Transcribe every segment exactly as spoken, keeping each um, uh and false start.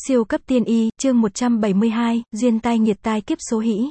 Siêu cấp tiên y, chương một trăm bảy mươi hai, duyên tai nghiệt tai kiếp số hĩ.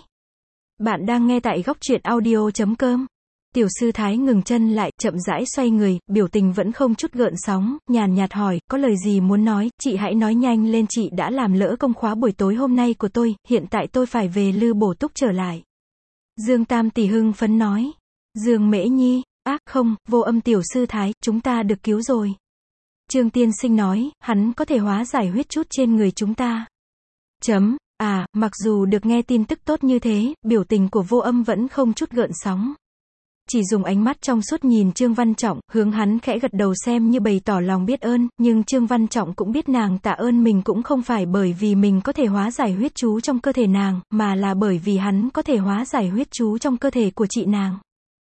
Bạn đang nghe tại góc truyện audio chấm com. Tiểu sư Thái ngừng chân lại, chậm rãi xoay người, biểu tình vẫn không chút gợn sóng, nhàn nhạt hỏi, có lời gì muốn nói, chị hãy nói nhanh lên, chị đã làm lỡ công khóa buổi tối hôm nay của tôi, hiện tại tôi phải về Lư bổ túc trở lại. Dương Tam Tỷ hưng phấn nói. Dương Mễ Nhi, ác không, Vô Âm tiểu sư Thái, chúng ta được cứu rồi. Trương Tiên Sinh nói, hắn có thể hóa giải huyết chút trên người chúng ta. Chấm, à, mặc dù được nghe tin tức tốt như thế, biểu tình của Vô Âm vẫn không chút gợn sóng. Chỉ dùng ánh mắt trong suốt nhìn Trương Văn Trọng, hướng hắn khẽ gật đầu xem như bày tỏ lòng biết ơn, nhưng Trương Văn Trọng cũng biết nàng tạ ơn mình cũng không phải bởi vì mình có thể hóa giải huyết chú trong cơ thể nàng, mà là bởi vì hắn có thể hóa giải huyết chú trong cơ thể của chị nàng.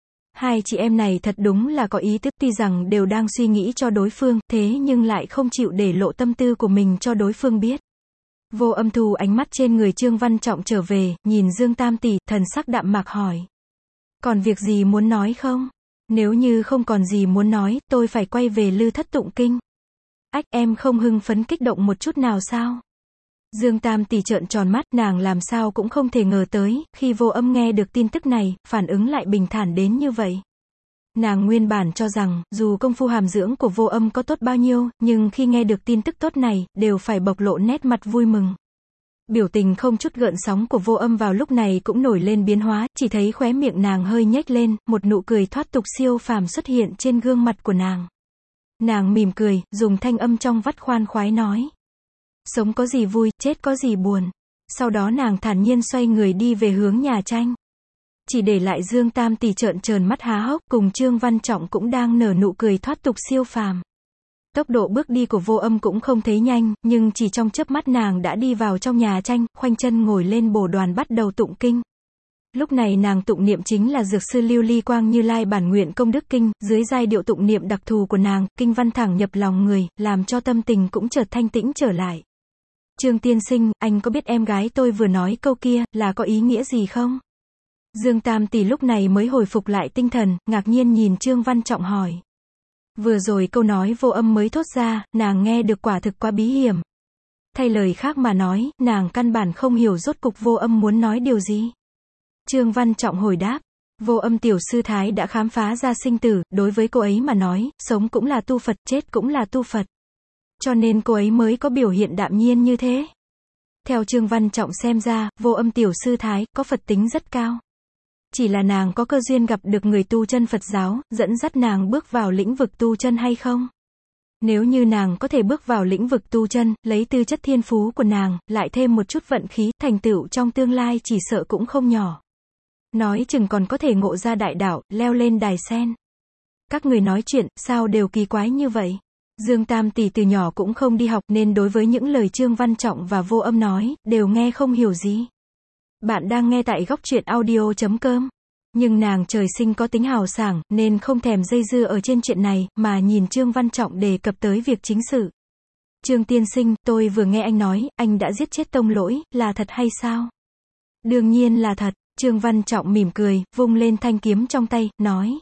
Hai chị em này thật đúng là có ý tứ, tuy rằng đều đang suy nghĩ cho đối phương, thế nhưng lại không chịu để lộ tâm tư của mình cho đối phương biết. Vô Âm thu ánh mắt trên người Trương Văn Trọng trở về, nhìn Dương Tam Tỷ, thần sắc đạm mạc hỏi. Còn việc gì muốn nói không? Nếu như không còn gì muốn nói, tôi phải quay về Lư thất tụng kinh. Ách, em không hưng phấn kích động một chút nào sao? Dương Tam Tỷ trợn tròn mắt, nàng làm sao cũng không thể ngờ tới, khi Vô Âm nghe được tin tức này, phản ứng lại bình thản đến như vậy. Nàng nguyên bản cho rằng, dù công phu hàm dưỡng của Vô Âm có tốt bao nhiêu, nhưng khi nghe được tin tức tốt này, đều phải bộc lộ nét mặt vui mừng. Biểu tình không chút gợn sóng của Vô Âm vào lúc này cũng nổi lên biến hóa, chỉ thấy khóe miệng nàng hơi nhếch lên, một nụ cười thoát tục siêu phàm xuất hiện trên gương mặt của nàng. Nàng mỉm cười, dùng thanh âm trong vắt khoan khoái nói. Sống có gì vui, chết có gì buồn. Sau đó nàng thản nhiên xoay người đi về hướng nhà tranh. Chỉ để lại Dương Tam Tỷ trợn tròn mắt há hốc, cùng Trương Văn Trọng cũng đang nở nụ cười thoát tục siêu phàm. Tốc độ bước đi của Vô Âm cũng không thấy nhanh, nhưng chỉ trong chớp mắt nàng đã đi vào trong nhà tranh, khoanh chân ngồi lên bồ đoàn bắt đầu tụng kinh. Lúc này nàng tụng niệm chính là Dược sư Lưu Ly Quang Như Lai bản nguyện công đức kinh, dưới giai điệu tụng niệm đặc thù của nàng, kinh văn thẳng nhập lòng người, làm cho tâm tình cũng chợt thanh tĩnh trở lại. Trương Tiên Sinh, anh có biết em gái tôi vừa nói câu kia, là có ý nghĩa gì không? Dương Tam Tỷ lúc này mới hồi phục lại tinh thần, ngạc nhiên nhìn Trương Văn Trọng hỏi. Vừa rồi câu nói Vô Âm mới thốt ra, nàng nghe được quả thực quá bí hiểm. Thay lời khác mà nói, nàng căn bản không hiểu rốt cục Vô Âm muốn nói điều gì. Trương Văn Trọng hồi đáp. Vô Âm tiểu sư Thái đã khám phá ra sinh tử, đối với cô ấy mà nói, sống cũng là tu Phật, chết cũng là tu Phật. Cho nên cô ấy mới có biểu hiện đạm nhiên như thế. Theo Trương Văn Trọng xem ra, Vô Âm tiểu sư Thái có Phật tính rất cao. Chỉ là nàng có cơ duyên gặp được người tu chân Phật giáo, dẫn dắt nàng bước vào lĩnh vực tu chân hay không? Nếu như nàng có thể bước vào lĩnh vực tu chân, lấy tư chất thiên phú của nàng, lại thêm một chút vận khí, thành tựu trong tương lai chỉ sợ cũng không nhỏ. Nói chừng còn có thể ngộ ra đại đạo, leo lên đài sen. Các người nói chuyện, sao đều kỳ quái như vậy? Dương Tam Tỷ từ nhỏ cũng không đi học nên đối với những lời Trương Văn Trọng và Vô Âm nói, đều nghe không hiểu gì. Bạn đang nghe tại góc truyện audio chấm com. Nhưng nàng trời sinh có tính hào sảng, nên không thèm dây dưa ở trên chuyện này, mà nhìn Trương Văn Trọng đề cập tới việc chính sự. Trương Tiên Sinh, tôi vừa nghe anh nói, anh đã giết chết tông lỗi, là thật hay sao? Đương nhiên là thật, Trương Văn Trọng mỉm cười, vung lên thanh kiếm trong tay, nói.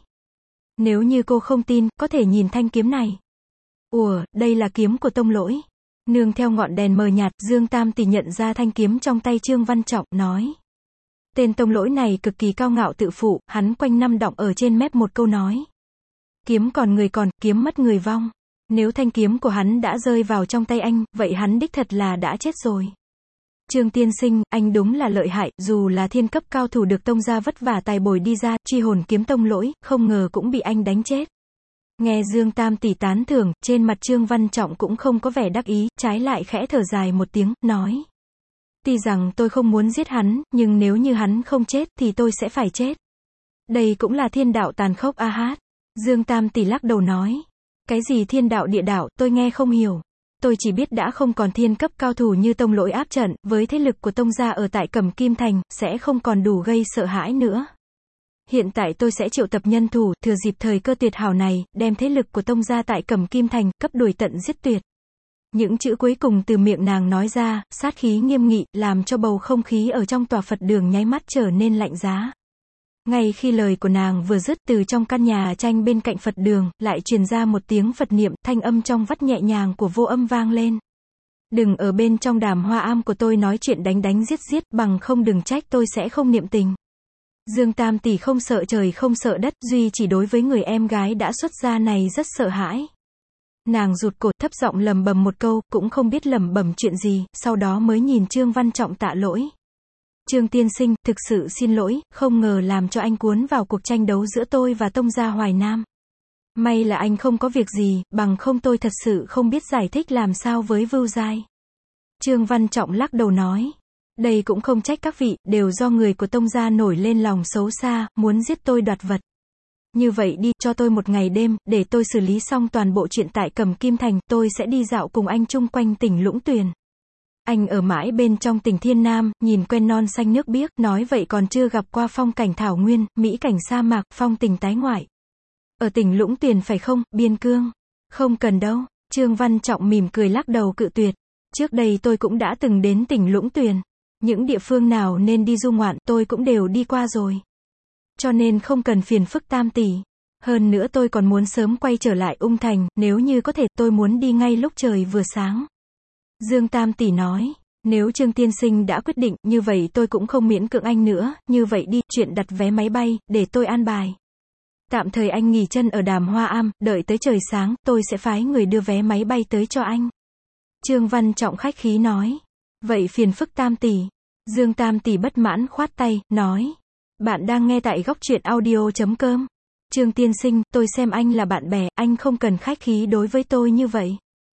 Nếu như cô không tin, có thể nhìn thanh kiếm này. Ủa, đây là kiếm của tông lỗi. Nương theo ngọn đèn mờ nhạt, Dương Tam Tỷ nhận ra thanh kiếm trong tay Trương Văn Trọng, nói. Tên tông lỗi này cực kỳ cao ngạo tự phụ, hắn quanh năm đọng ở trên mép một câu nói. Kiếm còn người còn, kiếm mất người vong. Nếu thanh kiếm của hắn đã rơi vào trong tay anh, vậy hắn đích thật là đã chết rồi. Trương Tiên Sinh, anh đúng là lợi hại, dù là thiên cấp cao thủ được tông gia vất vả tài bồi đi ra, truy hồn kiếm tông lỗi, không ngờ cũng bị anh đánh chết. Nghe Dương Tam Tỷ tán thưởng, trên mặt Trương Văn Trọng cũng không có vẻ đắc ý, trái lại khẽ thở dài một tiếng, nói. Tuy rằng tôi không muốn giết hắn, nhưng nếu như hắn không chết thì tôi sẽ phải chết. Đây cũng là thiên đạo tàn khốc a hát. Dương Tam Tỷ lắc đầu nói. Cái gì thiên đạo địa đạo, tôi nghe không hiểu. Tôi chỉ biết đã không còn thiên cấp cao thủ như tông lỗi áp trận, với thế lực của tông gia ở tại Cẩm Kim Thành, sẽ không còn đủ gây sợ hãi nữa. Hiện tại tôi sẽ triệu tập nhân thủ, thừa dịp thời cơ tuyệt hảo này, đem thế lực của tông gia tại Cẩm Kim Thành, cấp đuổi tận giết tuyệt. Những chữ cuối cùng từ miệng nàng nói ra, sát khí nghiêm nghị, làm cho bầu không khí ở trong tòa Phật đường nháy mắt trở nên lạnh giá. Ngay khi lời của nàng vừa dứt, từ trong căn nhà tranh bên cạnh Phật đường, lại truyền ra một tiếng Phật niệm, thanh âm trong vắt nhẹ nhàng của Vô Âm vang lên. Đừng ở bên trong đàm hoa am của tôi nói chuyện đánh đánh giết giết, bằng không đừng trách tôi sẽ không niệm tình. Dương Tam tỷ không sợ trời không sợ đất, duy chỉ đối với người em gái đã xuất gia này rất sợ hãi. Nàng rụt cổ, thấp giọng lầm bầm một câu, cũng không biết lẩm bẩm chuyện gì, sau đó mới nhìn Trương Văn Trọng tạ lỗi. Trương tiên sinh, thực sự xin lỗi, không ngờ làm cho anh cuốn vào cuộc tranh đấu giữa tôi và Tông gia Hoài Nam. May là anh không có việc gì, bằng không tôi thật sự không biết giải thích làm sao với Vưu Giai. Trương Văn Trọng lắc đầu nói. Đây cũng không trách các vị, đều do người của Tông gia nổi lên lòng xấu xa, muốn giết tôi đoạt vật. Như vậy đi, cho tôi một ngày đêm, để tôi xử lý xong toàn bộ chuyện tại Cẩm Kim Thành, tôi sẽ đi dạo cùng anh chung quanh tỉnh Lũng Tuyền. Anh ở mãi bên trong tỉnh Thiên Nam, nhìn quen non xanh nước biếc, nói vậy còn chưa gặp qua phong cảnh thảo nguyên, mỹ cảnh sa mạc, phong tình tái ngoại. Ở tỉnh Lũng Tuyền phải không, Biên Cương? Không cần đâu, Trương Văn Trọng mỉm cười lắc đầu cự tuyệt. Trước đây tôi cũng đã từng đến tỉnh Lũng Tuyền. Những địa phương nào nên đi du ngoạn, tôi cũng đều đi qua rồi. Cho nên không cần phiền phức Tam tỷ. Hơn nữa tôi còn muốn sớm quay trở lại Ung Thành, nếu như có thể, tôi muốn đi ngay lúc trời vừa sáng. Dương Tam tỷ nói, nếu Trương tiên sinh đã quyết định, như vậy tôi cũng không miễn cưỡng anh nữa, như vậy đi, chuyện đặt vé máy bay, để tôi an bài. Tạm thời anh nghỉ chân ở đàm hoa am, đợi tới trời sáng, tôi sẽ phái người đưa vé máy bay tới cho anh. Trương Văn Trọng khách khí nói, vậy phiền phức Tam tỷ. Dương Tam tỷ bất mãn khoát tay, nói, bạn đang nghe tại góc truyện audio chấm com. Trương tiên sinh, tôi xem anh là bạn bè, anh không cần khách khí đối với tôi như vậy.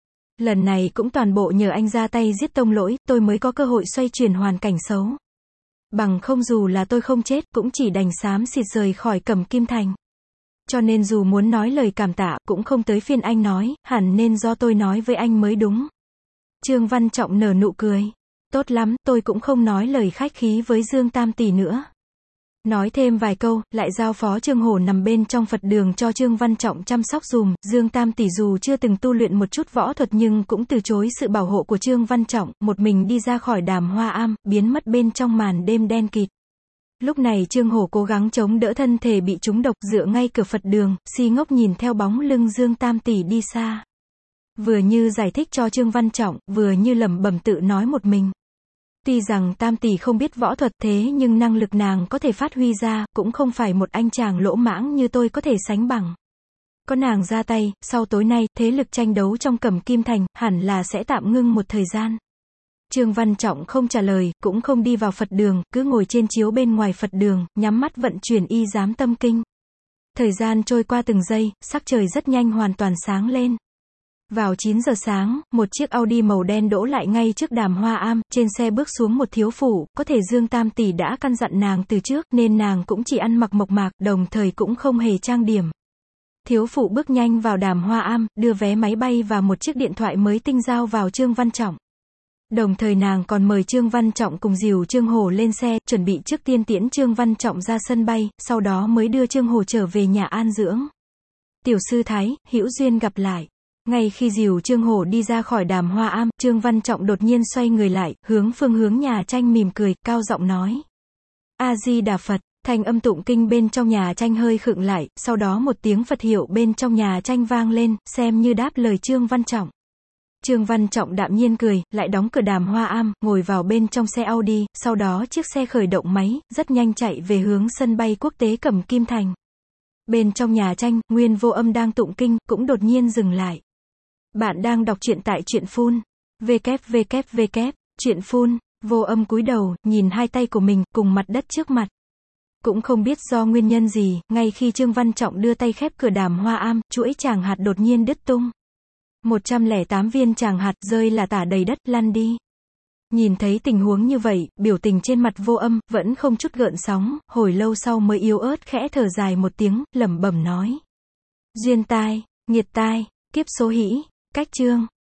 Lần này cũng toàn bộ nhờ anh ra tay giết Tông Lỗi, tôi mới có cơ hội xoay chuyển hoàn cảnh xấu. Bằng không dù là tôi không chết, cũng chỉ đành xám xịt rời khỏi Cẩm Kim Thành. Cho nên dù muốn nói lời cảm tạ, cũng không tới phiên anh nói, hẳn nên do tôi nói với anh mới đúng. Trương Văn Trọng nở nụ cười. Tốt lắm, tôi cũng không nói lời khách khí với Dương Tam tỷ nữa. Nói thêm vài câu, lại giao phó Trương Hổ nằm bên trong Phật đường cho Trương Văn Trọng chăm sóc dùm. Dương Tam tỷ dù chưa từng tu luyện một chút võ thuật nhưng cũng từ chối sự bảo hộ của Trương Văn Trọng, một mình đi ra khỏi đàm hoa am, biến mất bên trong màn đêm đen kịt. Lúc này Trương Hổ cố gắng chống đỡ thân thể bị trúng độc, dựa ngay cửa Phật đường, si ngốc nhìn theo bóng lưng Dương Tam tỷ đi xa. Vừa như giải thích cho Trương Văn Trọng, vừa như lẩm bẩm tự nói một mình. Tuy rằng Tam tỷ không biết võ thuật, thế nhưng năng lực nàng có thể phát huy ra, cũng không phải một anh chàng lỗ mãng như tôi có thể sánh bằng. Có nàng ra tay, sau tối nay, thế lực tranh đấu trong Cẩm Kim Thành, hẳn là sẽ tạm ngưng một thời gian. Trương Văn Trọng không trả lời, cũng không đi vào Phật đường, cứ ngồi trên chiếu bên ngoài Phật đường, nhắm mắt vận chuyển y giám tâm kinh. Thời gian trôi qua từng giây, sắc trời rất nhanh hoàn toàn sáng lên. Vào chín giờ sáng, một chiếc Audi màu đen đỗ lại ngay trước đàm hoa am, trên xe bước xuống một thiếu phụ, có thể Dương Tam tỷ đã căn dặn nàng từ trước, nên nàng cũng chỉ ăn mặc mộc mạc, đồng thời cũng không hề trang điểm. Thiếu phụ bước nhanh vào đàm hoa am, đưa vé máy bay và một chiếc điện thoại mới tinh giao vào Trương Văn Trọng. Đồng thời nàng còn mời Trương Văn Trọng cùng dìu Trương Hổ lên xe, chuẩn bị trước tiên tiễn Trương Văn Trọng ra sân bay, sau đó mới đưa Trương Hổ trở về nhà an dưỡng. Tiểu sư Thái, hữu duyên gặp lại. Ngay khi dìu Trương Hổ đi ra khỏi đàm hoa am, Trương Văn Trọng đột nhiên xoay người lại, hướng phương hướng nhà tranh mỉm cười, cao giọng nói. A-di-đà Phật, thanh âm tụng kinh bên trong nhà tranh hơi khựng lại, sau đó một tiếng Phật hiệu bên trong nhà tranh vang lên, xem như đáp lời Trương Văn Trọng. Trương Văn Trọng đạm nhiên cười, lại đóng cửa đàm hoa am, ngồi vào bên trong xe Audi, sau đó chiếc xe khởi động máy, rất nhanh chạy về hướng sân bay quốc tế Cẩm Kim Thành. Bên trong nhà tranh, Nguyên Vô Âm đang tụng kinh, cũng đột nhiên dừng lại. Bạn đang đọc truyện tại truyện phun. www. Truyện phun. Vô Âm cúi đầu, nhìn hai tay của mình, cùng mặt đất trước mặt. Cũng không biết do nguyên nhân gì, ngay khi Trương Văn Trọng đưa tay khép cửa đàm hoa am, chuỗi tràng hạt đột nhiên đứt tung. một trăm lẻ tám viên tràng hạt rơi là tả đầy đất, lăn đi. Nhìn thấy tình huống như vậy, biểu tình trên mặt Vô Âm vẫn không chút gợn sóng, hồi lâu sau mới yếu ớt khẽ thở dài một tiếng, lẩm bẩm nói. Duyên tai, nghiệt tai, kiếp số hĩ, cách chương.